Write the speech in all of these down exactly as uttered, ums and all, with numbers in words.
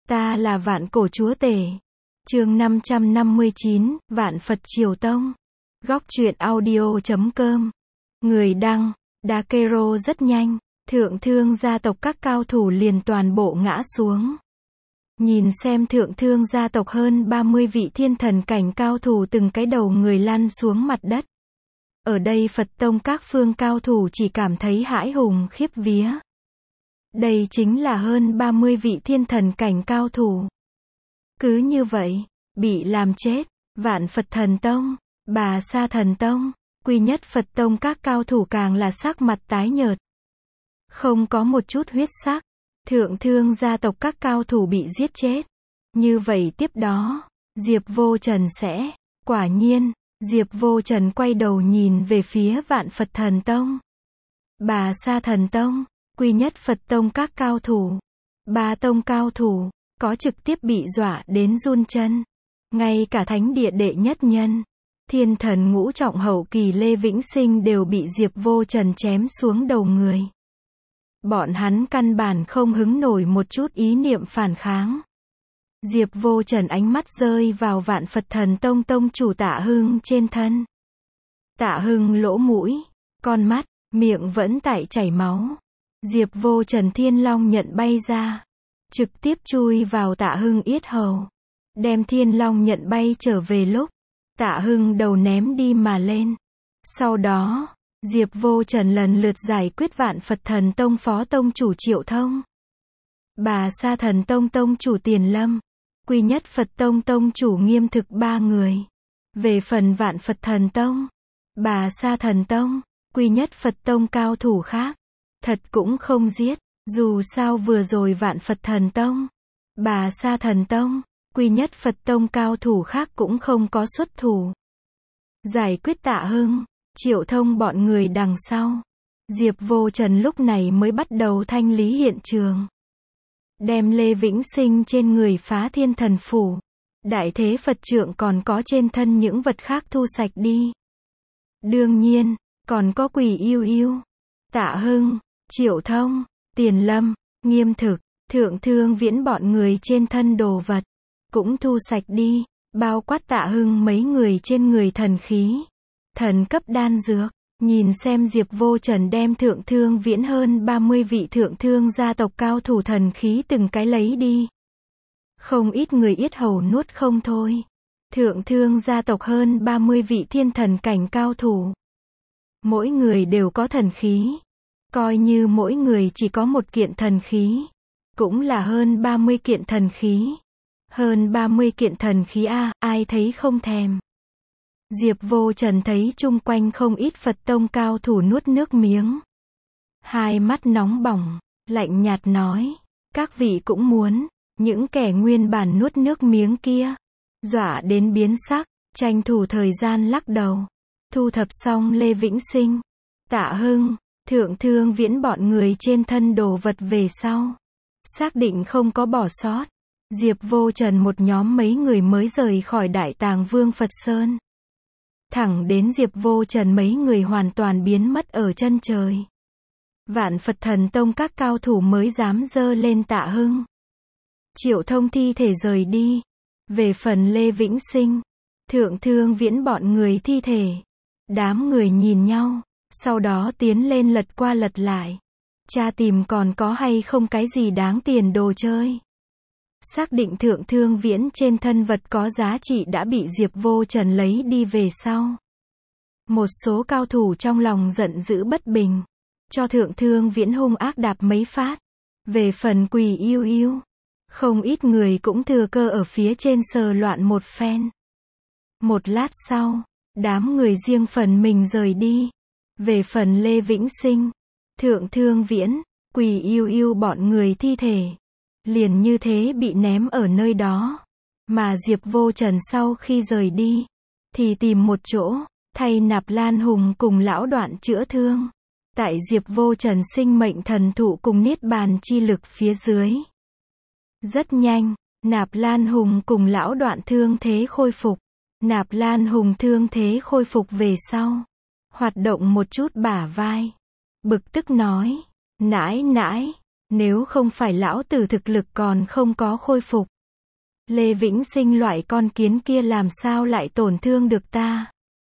Ta là Vạn Cổ Chúa Tể. Chương năm trăm năm mươi chín, Vạn Phật Triều Tông. Góc truyện audio chấm com. Người đăng, Dakero. Rất nhanh, thượng thương gia tộc các cao thủ liền toàn bộ ngã xuống. Nhìn xem thượng thương gia tộc hơn ba mươi vị thiên thần cảnh cao thủ từng cái đầu người lăn xuống mặt đất. Ở đây Phật tông các phương cao thủ chỉ cảm thấy hãi hùng khiếp vía. Đây chính là hơn ba mươi vị thiên thần cảnh cao thủ. Cứ như vậy, bị làm chết. Vạn Phật Thần Tông, Bà Sa Thần Tông, Quy Nhất Phật Tông các cao thủ càng là sắc mặt tái nhợt. Không có một chút huyết sắc. Thượng thương gia tộc các cao thủ bị giết chết. Như vậy tiếp đó, Diệp Vô Trần sẽ, quả nhiên, Diệp Vô Trần quay đầu nhìn về phía Vạn Phật Thần Tông, Bà Sa Thần Tông, Quy Nhất Phật Tông các cao thủ. Ba tông cao thủ, có trực tiếp bị dọa đến run chân. Ngay cả thánh địa đệ nhất nhân, thiên thần ngũ trọng hậu kỳ Lê Vĩnh Sinh đều bị Diệp Vô Trần chém xuống đầu người. Bọn hắn căn bản không hứng nổi một chút ý niệm phản kháng. Diệp Vô Trần ánh mắt rơi vào Vạn Phật Thần Tông tông chủ Tạ Hưng trên thân. Tạ Hưng lỗ mũi, con mắt, miệng vẫn tại chảy máu. Diệp Vô Trần Thiên Long nhận bay ra, trực tiếp chui vào Tạ Hưng yết hầu. Đem Thiên Long nhận bay trở về lúc, Tạ Hưng đầu ném đi mà lên. Sau đó, Diệp Vô Trần lần lượt giải quyết Vạn Phật Thần Tông phó tông chủ Triệu Thông, Bà Sa Thần Tông tông chủ Tiền Lâm, Quy Nhất Phật Tông tông chủ Nghiêm Thực ba người. Về phần Vạn Phật Thần Tông, Bà Sa Thần Tông, Quy Nhất Phật Tông cao thủ khác, thật cũng không giết. Dù sao vừa rồi Vạn Phật Thần Tông, Bà Sa Thần Tông, Quy Nhất Phật Tông cao thủ khác cũng không có xuất thủ. Giải quyết Tạ Hưng, Triệu Thông bọn người đằng sau, Diệp Vô Trần lúc này mới bắt đầu thanh lý hiện trường. Đem Lê Vĩnh Sinh trên người phá thiên thần phủ, đại thế Phật trượng còn có trên thân những vật khác thu sạch đi. Đương nhiên, còn có Quỷ Yêu Yêu, Tạ Hưng, Triệu Thông, Tiền Lâm, Nghiêm Thực, Thượng Thương Viễn bọn người trên thân đồ vật, cũng thu sạch đi, bao quát Tạ Hưng mấy người trên người thần khí, thần cấp đan dược. Nhìn xem Diệp Vô Trần đem Thượng Thương Viễn hơn ba mươi vị thượng thương gia tộc cao thủ thần khí từng cái lấy đi. Không ít người yết hầu nuốt không thôi. Thượng thương gia tộc hơn ba mươi vị thiên thần cảnh cao thủ. Mỗi người đều có thần khí. Coi như mỗi người chỉ có một kiện thần khí, cũng là hơn ba mươi kiện thần khí. Hơn ba mươi kiện thần khí a, ai thấy không thèm. Diệp Vô Trần thấy chung quanh không ít Phật tông cao thủ nuốt nước miếng. Hai mắt nóng bỏng, lạnh nhạt nói, các vị cũng muốn. Những kẻ nguyên bản nuốt nước miếng kia, dọa đến biến sắc, tranh thủ thời gian lắc đầu. Thu thập xong Lê Vĩnh Sinh, Tạ Hưng, Thượng Thương Viễn bọn người trên thân đồ vật về sau, xác định không có bỏ sót, Diệp Vô Trần một nhóm mấy người mới rời khỏi Đại Tàng Vương Phật Sơn. Thẳng đến Diệp Vô Trần mấy người hoàn toàn biến mất ở chân trời. Vạn Phật Thần Tông các cao thủ mới dám dơ lên Tạ Hưng, Triệu Thông thi thể rời đi. Về phần Lê Vĩnh Sinh, Thượng Thương Viễn bọn người thi thể, đám người nhìn nhau, sau đó tiến lên lật qua lật lại, tra tìm còn có hay không cái gì đáng tiền đồ chơi. Xác định Thượng Thương Viễn trên thân vật có giá trị đã bị Diệp Vô Trần lấy đi về sau. Một số cao thủ trong lòng giận dữ bất bình, cho Thượng Thương Viễn hung ác đạp mấy phát. Về phần Quỷ Yêu Yêu, không ít người cũng thừa cơ ở phía trên sờ loạn một phen. Một lát sau, đám người riêng phần mình rời đi. Về phần Lê Vĩnh Sinh, Thượng Thương Viễn, Quỷ Yêu Yêu bọn người thi thể, liền như thế bị ném ở nơi đó. Mà Diệp Vô Trần sau khi rời đi, thì tìm một chỗ, thay Nạp Lan Hùng cùng lão Đoạn chữa thương. Tại Diệp Vô Trần sinh mệnh thần thụ cùng niết bàn chi lực phía dưới. Rất nhanh, Nạp Lan Hùng cùng lão Đoạn thương thế khôi phục. Nạp Lan Hùng thương thế khôi phục về sau, hoạt động một chút bả vai, bực tức nói, nãi nãi, Nếu không phải lão tử thực lực còn không có khôi phục, Lê Vĩnh Sinh loại con kiến kia làm sao lại tổn thương được ta?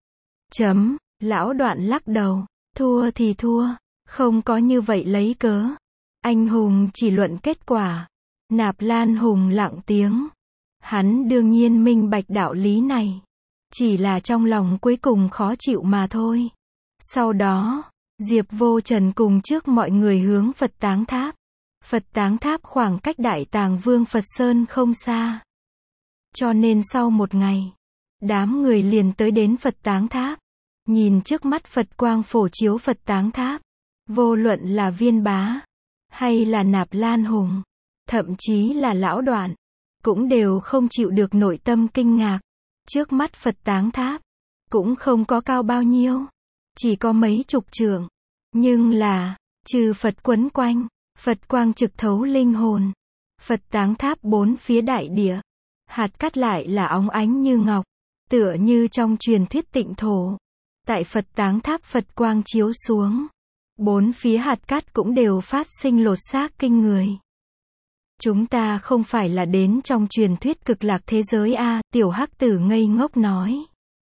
Chấm, lão Đoạn lắc đầu, thua thì thua, không có như vậy lấy cớ. Anh hùng chỉ luận kết quả. Nạp Lan Hùng lặng tiếng. Hắn đương nhiên minh bạch đạo lý này. Chỉ là trong lòng cuối cùng khó chịu mà thôi. Sau đó, Diệp Vô Trần cùng trước mọi người hướng Phật Táng Tháp. Phật Táng Tháp khoảng cách Đại Tàng Vương Phật Sơn không xa. Cho nên sau một ngày, đám người liền tới đến Phật Táng Tháp. Nhìn trước mắt Phật quang phổ chiếu Phật Táng Tháp. Vô luận là Viên Bá, hay là Nạp Lan Hùng, thậm chí là lão Đoạn, cũng đều không chịu được nội tâm kinh ngạc. Trước mắt Phật Táng Tháp, cũng không có cao bao nhiêu, chỉ có mấy chục trượng. Nhưng là, trừ Phật quấn quanh, Phật quang trực thấu linh hồn. Phật Táng Tháp bốn phía đại địa, hạt cát lại là óng ánh như ngọc, tựa như trong truyền thuyết tịnh thổ. Tại Phật Táng Tháp Phật quang chiếu xuống, bốn phía hạt cát cũng đều phát sinh lột xác kinh người. Chúng ta không phải là đến trong truyền thuyết cực lạc thế giới a, tiểu hắc tử ngây ngốc nói.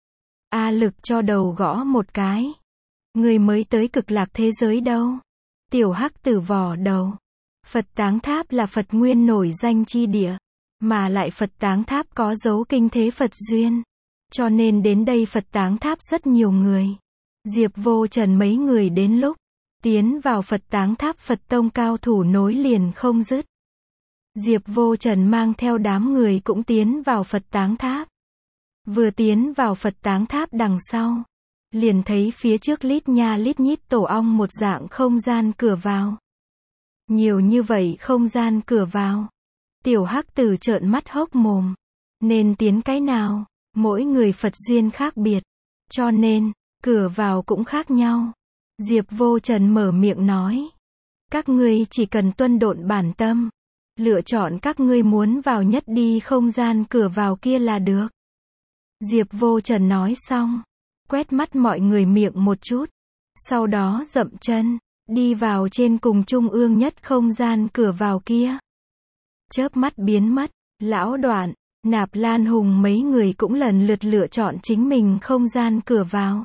A Lực cho đầu gõ một cái. Người mới tới cực lạc thế giới đâu? Tiểu hắc tử vò đầu. Phật Táng Tháp là Phật nguyên nổi danh chi địa, mà lại Phật Táng Tháp có dấu kinh thế Phật duyên. Cho nên đến đây Phật Táng Tháp rất nhiều người. Diệp Vô Trần mấy người đến lúc tiến vào Phật Táng Tháp, Phật tông cao thủ nối liền không dứt. Diệp Vô Trần mang theo đám người cũng tiến vào Phật Táng Tháp. Vừa tiến vào Phật Táng Tháp đằng sau, liền thấy phía trước lít nha lít nhít tổ ong một dạng không gian cửa vào. Nhiều như vậy không gian cửa vào. Tiểu hắc tử trợn mắt hốc mồm. Nên tiến cái nào? Mỗi người Phật duyên khác biệt, cho nên, cửa vào cũng khác nhau. Diệp Vô Trần mở miệng nói. Các ngươi chỉ cần tuân độn bản tâm. Lựa chọn các ngươi muốn vào nhất đi không gian cửa vào kia là được. Diệp Vô Trần nói xong, quét mắt mọi người miệng một chút. Sau đó dậm chân, đi vào trên cùng trung ương nhất không gian cửa vào kia. Chớp mắt biến mất, lão Đoạn, Nạp Lan Hùng mấy người cũng lần lượt lựa chọn chính mình không gian cửa vào.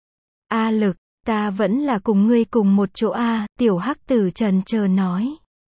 A Lực, ta vẫn là cùng ngươi cùng một chỗ a, tiểu hắc tử trần chờ nói.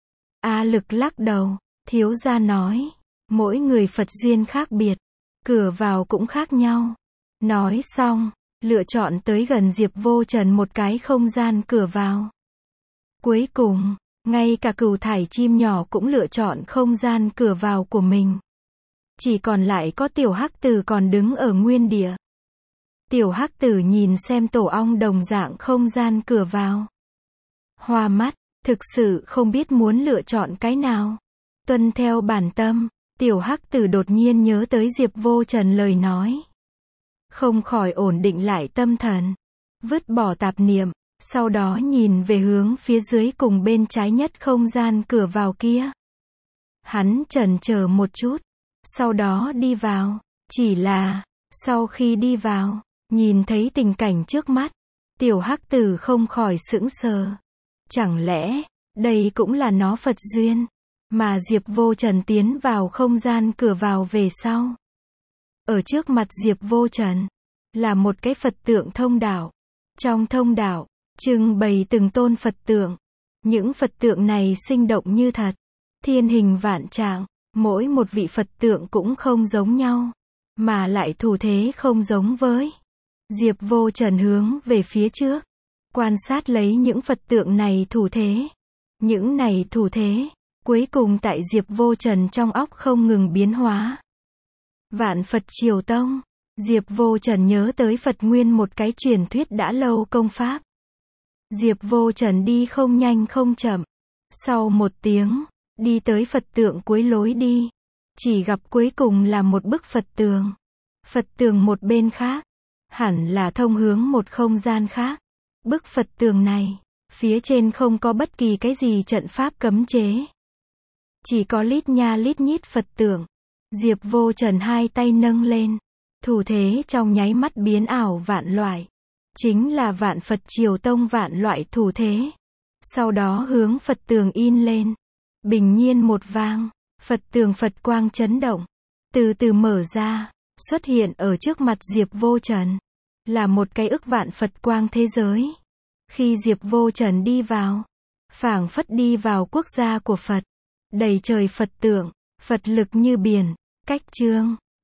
A Lực lắc đầu, thiếu gia nói, mỗi người Phật duyên khác biệt, cửa vào cũng khác nhau. Nói xong, lựa chọn tới gần Diệp Vô Trần một cái không gian cửa vào. Cuối cùng, ngay cả cừu thải chim nhỏ cũng lựa chọn không gian cửa vào của mình. Chỉ còn lại có tiểu hắc tử còn đứng ở nguyên địa. Tiểu hắc tử nhìn xem tổ ong đồng dạng không gian cửa vào. Hoa mắt, thực sự không biết muốn lựa chọn cái nào. Tuân theo bản tâm, tiểu hắc tử đột nhiên nhớ tới Diệp Vô Trần lời nói. Không khỏi ổn định lại tâm thần. Vứt bỏ tạp niệm, sau đó nhìn về hướng phía dưới cùng bên trái nhất không gian cửa vào kia. Hắn chần chờ một chút. Sau đó đi vào, chỉ là, sau khi đi vào, nhìn thấy tình cảnh trước mắt, tiểu hắc tử không khỏi sững sờ. Chẳng lẽ, đây cũng là nó Phật duyên, mà Diệp Vô Trần tiến vào không gian cửa vào về sau. Ở trước mặt Diệp Vô Trần, là một cái Phật tượng thông đạo. Trong thông đạo, trưng bày từng tôn Phật tượng. Những Phật tượng này sinh động như thật, thiên hình vạn trạng. Mỗi một vị Phật tượng cũng không giống nhau, mà lại thủ thế không giống với. Diệp Vô Trần hướng về phía trước, quan sát lấy những Phật tượng này thủ thế. Những này thủ thế, cuối cùng tại Diệp Vô Trần trong óc không ngừng biến hóa. Vạn Phật Triều Tông, Diệp Vô Trần nhớ tới Phật Nguyên một cái truyền thuyết đã lâu công pháp. Diệp Vô Trần đi không nhanh không chậm. Sau một tiếng, đi tới Phật tượng cuối lối đi. Chỉ gặp cuối cùng là một bức Phật tường. Phật tường một bên khác, hẳn là thông hướng một không gian khác. Bức Phật tường này, phía trên không có bất kỳ cái gì trận pháp cấm chế. Chỉ có lít nha lít nhít Phật tượng. Diệp Vô Trần hai tay nâng lên. Thủ thế trong nháy mắt biến ảo vạn loại. Chính là Vạn Phật Triều Tông vạn loại thủ thế. Sau đó hướng Phật tường in lên. Bình nhiên một vang, Phật tường Phật quang chấn động, từ từ mở ra, xuất hiện ở trước mặt Diệp Vô Trần. Là một cái ức vạn Phật quang thế giới. Khi Diệp Vô Trần đi vào, phảng phất đi vào quốc gia của Phật. Đầy trời Phật tượng, Phật lực như biển, cách chương.